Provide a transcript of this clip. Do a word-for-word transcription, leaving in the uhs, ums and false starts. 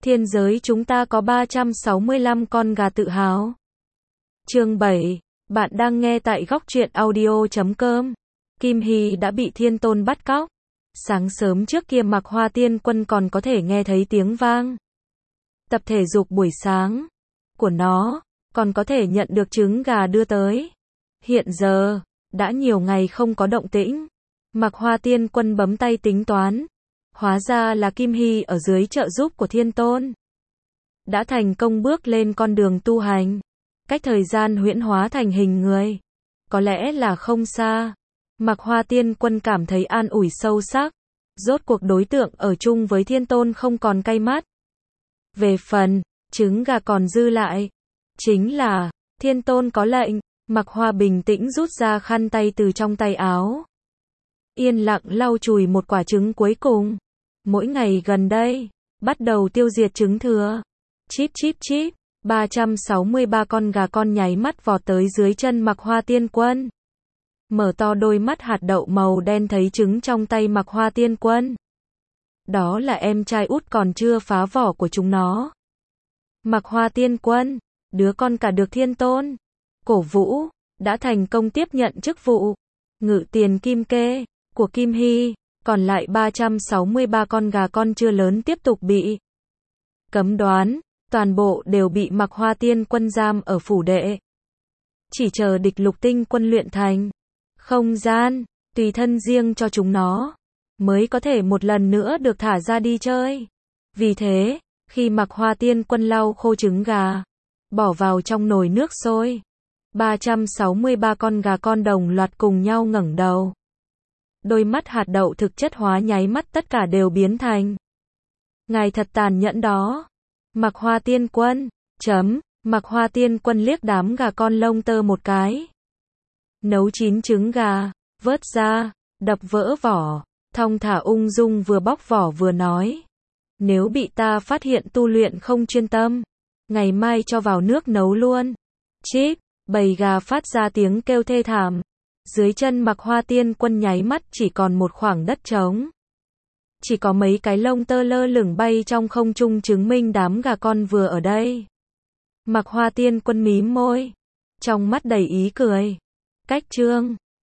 Thiên giới chúng ta có ba trăm sáu mươi lăm con gà tự hào. Chương bảy. Bạn đang nghe tại góc truyện audio chấm com. Kim Hy đã bị Thiên Tôn bắt cóc. Sáng sớm trước kia Mạc Hoa Tiên Quân còn có thể nghe thấy tiếng vang tập thể dục buổi sáng của nó, còn có thể nhận được trứng gà đưa tới. Hiện giờ, đã nhiều ngày không có động tĩnh. Mạc Hoa Tiên Quân bấm tay tính toán. Hóa ra là Kim Hy ở dưới trợ giúp của Thiên Tôn đã thành công bước lên con đường tu hành. Cách thời gian huyễn hóa thành hình người có lẽ là không xa. Mạc Hoa Tiên Quân cảm thấy an ủi sâu sắc. Rốt cuộc đối tượng ở chung với Thiên Tôn không còn cay mắt. Về phần trứng gà còn dư lại, chính là Thiên Tôn có lệnh. Mạc Hoa bình tĩnh rút ra khăn tay từ trong tay áo, yên lặng lau chùi một quả trứng cuối cùng. Mỗi ngày gần đây, bắt đầu tiêu diệt trứng thừa. Chíp chíp chíp, ba trăm sáu mươi ba con gà con nháy mắt vọt tới dưới chân Mạc Hoa Tiên Quân. Mở to đôi mắt hạt đậu màu đen thấy trứng trong tay Mạc Hoa Tiên Quân. Đó là em trai út còn chưa phá vỏ của chúng nó. Mạc Hoa Tiên Quân, đứa con cả được Thiên Tôn cổ vũ, đã thành công tiếp nhận chức vụ ngự tiền kim kê của Kim Hy. Còn lại ba trăm sáu mươi ba con gà con chưa lớn tiếp tục bị cấm đoán, toàn bộ đều bị Mạc Hoa Tiên Quân giam ở phủ đệ. Chỉ chờ Địch Lục Tinh Quân luyện thành không gian tùy thân riêng cho chúng nó, mới có thể một lần nữa được thả ra đi chơi. Vì thế, khi Mạc Hoa Tiên Quân lau khô trứng gà, bỏ vào trong nồi nước sôi, ba trăm sáu mươi ba con gà con đồng loạt cùng nhau ngẩng đầu. Đôi mắt hạt đậu thực chất hóa nháy mắt tất cả đều biến thành. Ngài thật tàn nhẫn đó. Mạc Hoa Tiên Quân, chấm, Mạc Hoa Tiên Quân liếc đám gà con lông tơ một cái. Nấu chín trứng gà, vớt ra, đập vỡ vỏ, thong thả ung dung vừa bóc vỏ vừa nói. Nếu bị ta phát hiện tu luyện không chuyên tâm, ngày mai cho vào nước nấu luôn. Chíp, bầy gà phát ra tiếng kêu thê thảm. Dưới chân Mạc Hoa Tiên Quân nháy mắt chỉ còn một khoảng đất trống. Chỉ có mấy cái lông tơ lơ lửng bay trong không trung chứng minh đám gà con vừa ở đây. Mạc Hoa Tiên Quân mím môi, trong mắt đầy ý cười. Cách chương